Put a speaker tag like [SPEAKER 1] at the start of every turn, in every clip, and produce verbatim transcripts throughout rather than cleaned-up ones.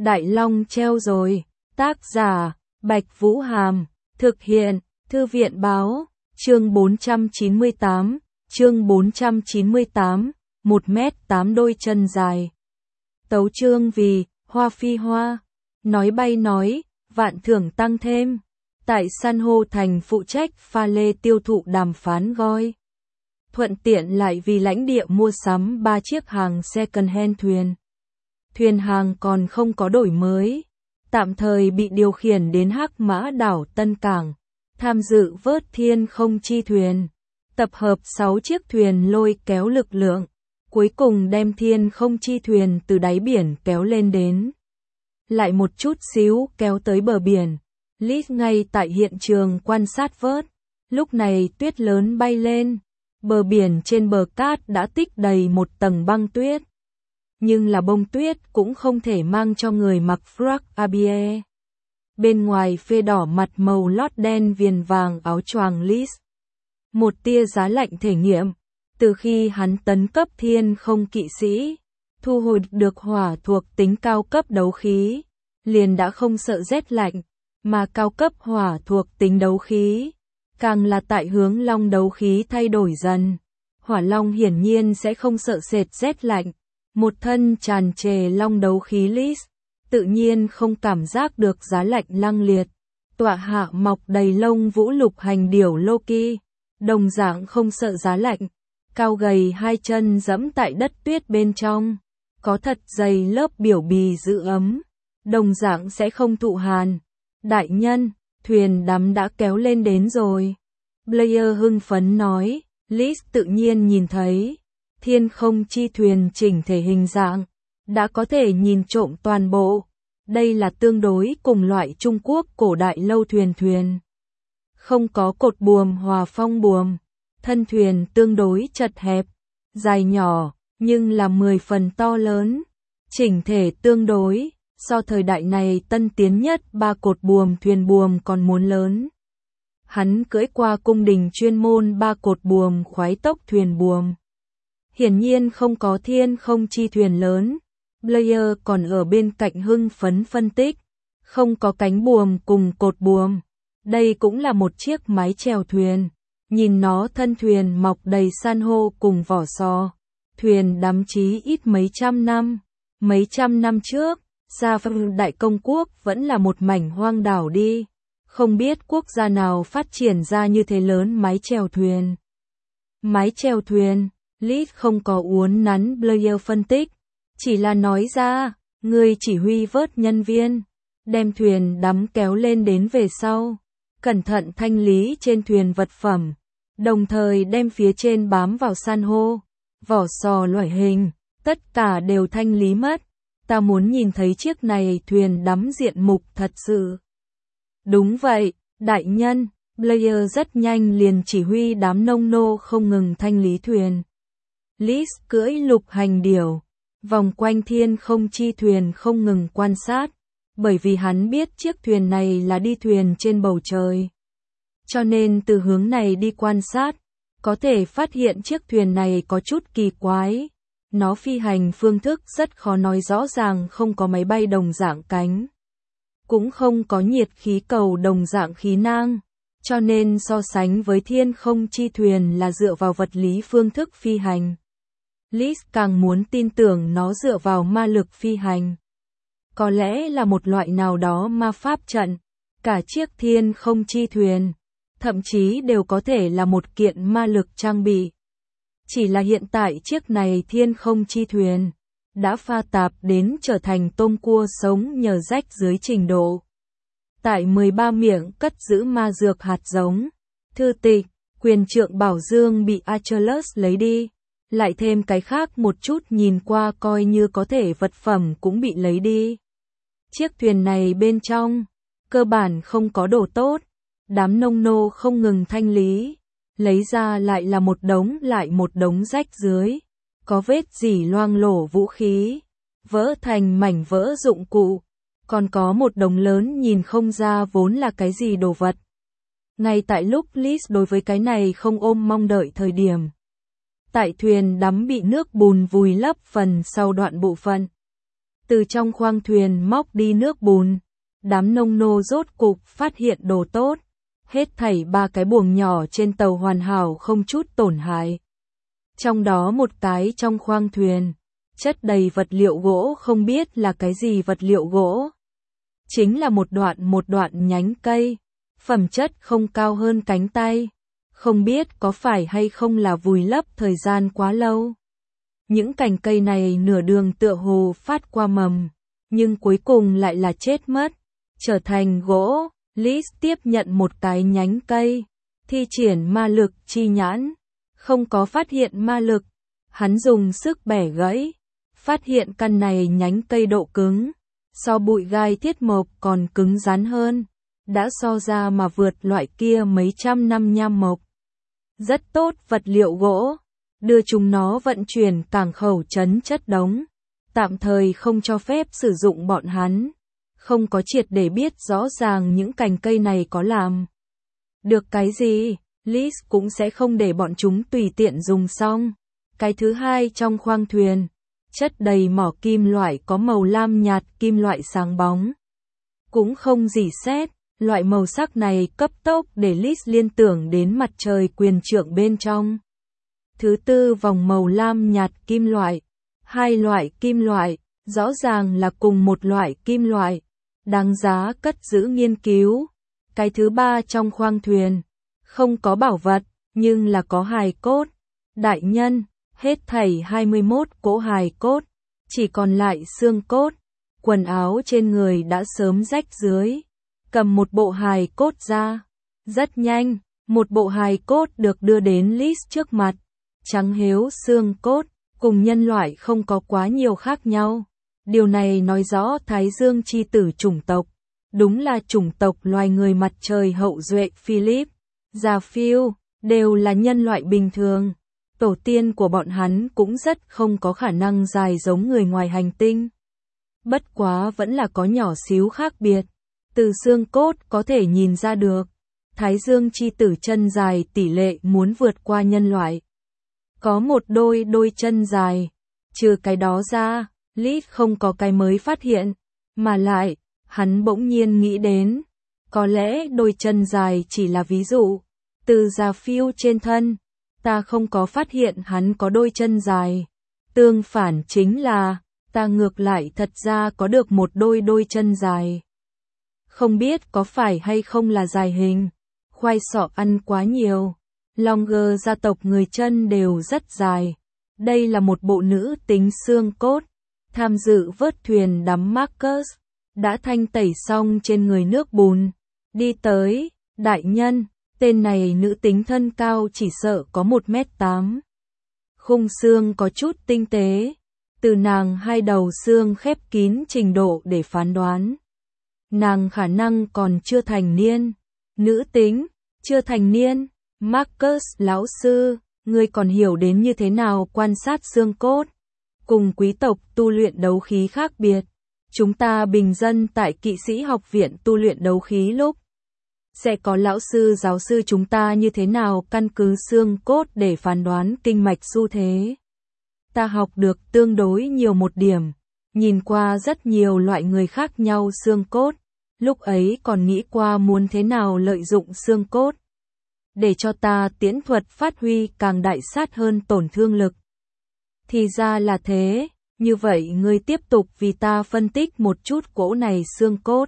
[SPEAKER 1] Đại Long treo rồi. Tác giả, Bạch Vũ Hàm. Thực hiện, Thư viện Báo. Chương bốn trăm chín mươi tám. Chương bốn trăm chín mươi tám. một mét tám đôi chân dài. Tấu chương vì, Hoa Phi Hoa. Nói bay nói, vạn thưởng tăng thêm. Tại San hô thành phụ trách pha lê tiêu thụ đàm phán goi. Thuận tiện lại vì lãnh địa mua sắm ba chiếc hàng second hand thuyền. Thuyền hàng còn không có đổi mới. Tạm thời bị điều khiển đến Hắc Mã đảo Tân Cảng. Tham dự vớt thiên không chi thuyền. Tập hợp sáu chiếc thuyền lôi kéo lực lượng. Cuối cùng đem thiên không chi thuyền từ đáy biển kéo lên đến. Lại một chút xíu kéo tới bờ biển. Liz ngay tại hiện trường quan sát vớt. Lúc này tuyết lớn bay lên. Bờ biển trên bờ cát đã tích đầy một tầng băng tuyết. Nhưng là bông tuyết cũng không thể mang cho người mặc frock abie. Bên ngoài phê đỏ mặt màu lót đen viền vàng áo choàng Liz. Một tia giá lạnh thể nghiệm. Từ khi hắn tấn cấp thiên không kỵ sĩ, thu hồi được hỏa thuộc tính cao cấp đấu khí, liền đã không sợ rét lạnh, mà cao cấp hỏa thuộc tính đấu khí, càng là tại hướng long đấu khí thay đổi dần. Hỏa long hiển nhiên sẽ không sợ sệt rét lạnh, một thân tràn trề long đấu khí Liz, tự nhiên không cảm giác được giá lạnh lăng liệt. Tọa hạ mọc đầy lông vũ lục hành điểu Loki, đồng dạng không sợ giá lạnh. Cao gầy hai chân dẫm tại đất tuyết bên trong, có thật dày lớp biểu bì giữ ấm, đồng dạng sẽ không thụ hàn. Đại nhân, thuyền đắm đã kéo lên đến rồi. Blair hưng phấn nói, Liz tự nhiên nhìn thấy, thiên không chi thuyền chỉnh thể hình dạng, đã có thể nhìn trộm toàn bộ. Đây là tương đối cùng loại Trung Quốc cổ đại lâu thuyền thuyền. Không có cột buồm hòa phong buồm. Thân thuyền tương đối chật hẹp, dài nhỏ, nhưng là mười phần to lớn. Chỉnh thể tương đối, so thời đại này tân tiến nhất ba cột buồm thuyền buồm còn muốn lớn. Hắn cưỡi qua cung đình chuyên môn ba cột buồm khoái tốc thuyền buồm. Hiển nhiên không có thiên không chi thuyền lớn. Blair còn ở bên cạnh hưng phấn phân tích. Không có cánh buồm cùng cột buồm. Đây cũng là một chiếc mái chèo thuyền. Nhìn nó thân thuyền mọc đầy san hô cùng vỏ sò. Thuyền đắm chí ít mấy trăm năm. Mấy trăm năm trước, Sa Phương Đại Công Quốc vẫn là một mảnh hoang đảo đi. Không biết quốc gia nào phát triển ra như thế lớn mái chèo thuyền. Mái chèo thuyền, Liz không có uốn nắn Blair phân tích. Chỉ là nói ra, người chỉ huy vớt nhân viên. Đem thuyền đắm kéo lên đến về sau. Cẩn thận thanh lý trên thuyền vật phẩm. Đồng thời đem phía trên bám vào san hô, vỏ sò loại hình, tất cả đều thanh lý mất. Ta muốn nhìn thấy chiếc này thuyền đắm diện mục thật sự. Đúng vậy, đại nhân, Blair rất nhanh liền chỉ huy đám nông nô không ngừng thanh lý thuyền. Liz cưỡi lục hành điểu, vòng quanh thiên không chi thuyền không ngừng quan sát, bởi vì hắn biết chiếc thuyền này là đi thuyền trên bầu trời. Cho nên từ hướng này đi quan sát, có thể phát hiện chiếc thuyền này có chút kỳ quái. Nó phi hành phương thức rất khó nói rõ ràng, không có máy bay đồng dạng cánh. Cũng không có nhiệt khí cầu đồng dạng khí nang. Cho nên so sánh với thiên không chi thuyền là dựa vào vật lý phương thức phi hành. Liz càng muốn tin tưởng nó dựa vào ma lực phi hành. Có lẽ là một loại nào đó ma pháp trận. Cả chiếc thiên không chi thuyền. Thậm chí đều có thể là một kiện ma lực trang bị. Chỉ là hiện tại chiếc này thiên không chi thuyền, đã pha tạp đến trở thành tôm cua sống nhờ rách dưới trình độ. Tại mười ba miệng cất giữ ma dược hạt giống, thư tịch, quyền trượng bảo dương bị Achilles lấy đi. Lại thêm cái khác một chút nhìn qua coi như có thể vật phẩm cũng bị lấy đi. Chiếc thuyền này bên trong, cơ bản không có đồ tốt. Đám nông nô không ngừng thanh lý, lấy ra lại là một đống lại một đống rách dưới, có vết rỉ loang lổ vũ khí, vỡ thành mảnh vỡ dụng cụ, còn có một đống lớn nhìn không ra vốn là cái gì đồ vật. Ngay tại lúc Liz đối với cái này không ôm mong đợi thời điểm. Tại thuyền đắm bị nước bùn vùi lấp phần sau đoạn bộ phận. từ trong khoang thuyền móc đi nước bùn. Đám nông nô rốt cục phát hiện đồ tốt. Hết thảy ba cái buồng nhỏ trên tàu hoàn hảo không chút tổn hại. Trong đó một cái trong khoang thuyền, chất đầy vật liệu gỗ, không biết là cái gì vật liệu gỗ. Chính là một đoạn một đoạn nhánh cây, phẩm chất không cao hơn cánh tay. Không biết có phải hay không là vùi lấp thời gian quá lâu. Những cành cây này nửa đường tựa hồ phát qua mầm, nhưng cuối cùng lại là chết mất, trở thành gỗ. Liz tiếp nhận một cái nhánh cây, thi triển ma lực chi nhãn, không có phát hiện ma lực. Hắn dùng sức bẻ gãy, phát hiện căn này nhánh cây độ cứng, so bụi gai thiết mộc còn cứng rắn hơn, đã so ra mà vượt loại kia mấy trăm năm nham mộc. Rất tốt vật liệu gỗ, đưa chúng nó vận chuyển cảng khẩu trấn chất đống, tạm thời không cho phép sử dụng bọn hắn. Không có triệt để biết rõ ràng những cành cây này có làm được cái gì, Liz cũng sẽ không để bọn chúng tùy tiện dùng xong. Cái thứ hai trong khoang thuyền, chất đầy mỏ kim loại có màu lam nhạt, kim loại sáng bóng. Cũng không rỉ sét, loại màu sắc này cấp tốc để Liz liên tưởng đến mặt trời quyền trượng bên trong. Thứ tư vòng màu lam nhạt kim loại, hai loại kim loại, rõ ràng là cùng một loại kim loại, đáng giá cất giữ nghiên cứu. Cái thứ ba trong khoang thuyền, không có bảo vật, nhưng là có hài cốt. Đại nhân, hết thảy hai mươi mốt cỗ hài cốt, chỉ còn lại xương cốt, quần áo trên người đã sớm rách rưới. Cầm một bộ hài cốt ra, rất nhanh, một bộ hài cốt được đưa đến Liz trước mặt. Trắng hếu xương cốt, cùng nhân loại không có quá nhiều khác nhau. Điều này nói rõ Thái Dương chi tử chủng tộc, đúng là chủng tộc loài người mặt trời hậu duệ Philip, Gia-phiêu, đều là nhân loại bình thường. Tổ tiên của bọn hắn cũng rất không có khả năng dài giống người ngoài hành tinh. Bất quá vẫn là có nhỏ xíu khác biệt. Từ xương cốt có thể nhìn ra được, Thái Dương chi tử chân dài tỷ lệ muốn vượt qua nhân loại. Có một đôi đôi chân dài, trừ cái đó ra, Liz không có cái mới phát hiện, mà lại, hắn bỗng nhiên nghĩ đến, có lẽ đôi chân dài chỉ là ví dụ, từ Gia-phiêu trên thân, ta không có phát hiện hắn có đôi chân dài. Tương phản chính là, ta ngược lại thật ra có được một đôi đôi chân dài. Không biết có phải hay không là dài hình, khoai sọ ăn quá nhiều. Longer gia tộc người chân đều rất dài. Đây là một bộ nữ tính xương cốt, tham dự vớt thuyền đắm Marcus, đã thanh tẩy xong trên người nước bùn. Đi tới, đại nhân, tên này nữ tính thân cao chỉ sợ có một mét tám. Khung xương có chút tinh tế, từ nàng hai đầu xương khép kín trình độ để phán đoán. Nàng khả năng còn chưa thành niên. Nữ tính, chưa thành niên. Marcus lão sư, ngươi còn hiểu đến như thế nào quan sát xương cốt? Cùng quý tộc tu luyện đấu khí khác biệt. Chúng ta bình dân tại kỵ sĩ học viện tu luyện đấu khí lúc sẽ có lão sư giáo sư chúng ta như thế nào căn cứ xương cốt để phán đoán kinh mạch xu thế. Ta học được tương đối nhiều một điểm, nhìn qua rất nhiều loại người khác nhau xương cốt, lúc ấy còn nghĩ qua muốn thế nào lợi dụng xương cốt để cho ta tiễn thuật phát huy càng đại sát hơn tổn thương lực. Thì ra là thế, như vậy ngươi tiếp tục vì ta phân tích một chút cỗ này xương cốt.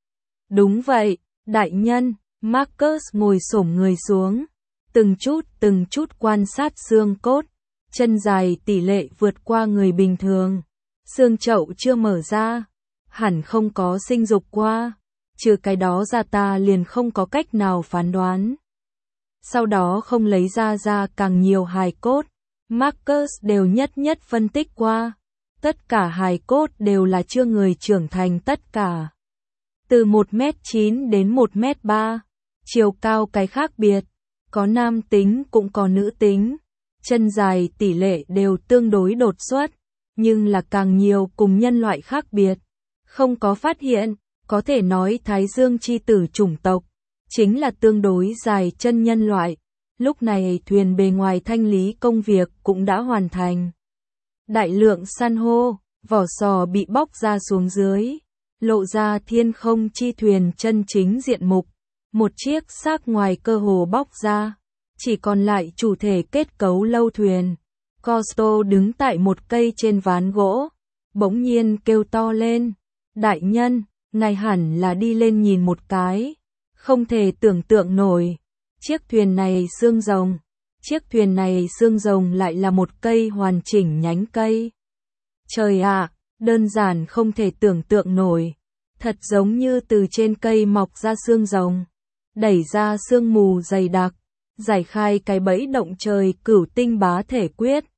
[SPEAKER 1] Đúng vậy, đại nhân. Marcus ngồi xổm người xuống, từng chút từng chút quan sát xương cốt, chân dài tỷ lệ vượt qua người bình thường, xương chậu chưa mở ra, hẳn không có sinh dục qua, trừ cái đó ra ta liền không có cách nào phán đoán. Sau đó không lấy ra ra càng nhiều hài cốt, Marcus đều nhất nhất phân tích qua, tất cả hài cốt đều là chưa người trưởng thành tất cả. Từ một mét chín đến một mét ba, chiều cao cái khác biệt, có nam tính cũng có nữ tính, chân dài tỷ lệ đều tương đối đột xuất, nhưng là càng nhiều cùng nhân loại khác biệt. Không có phát hiện, có thể nói Thái Dương chi tử chủng tộc, chính là tương đối dài chân nhân loại. Lúc này thuyền bề ngoài thanh lý công việc cũng đã hoàn thành. Đại lượng san hô, vỏ sò bị bóc ra xuống dưới, lộ ra thiên không chi thuyền chân chính diện mục. Một chiếc xác ngoài cơ hồ bóc ra, chỉ còn lại chủ thể kết cấu lâu thuyền. Cousteau đứng tại một cây trên ván gỗ, bỗng nhiên kêu to lên, đại nhân, ngài hẳn là đi lên nhìn một cái, không thể tưởng tượng nổi, chiếc thuyền này xương rồng, chiếc thuyền này xương rồng lại là một cây hoàn chỉnh nhánh cây. Trời ạ, đơn giản không thể tưởng tượng nổi, thật giống như từ trên cây mọc ra xương rồng, đẩy ra sương mù dày đặc, giải khai cái bẫy động trời cửu tinh bá thể quyết.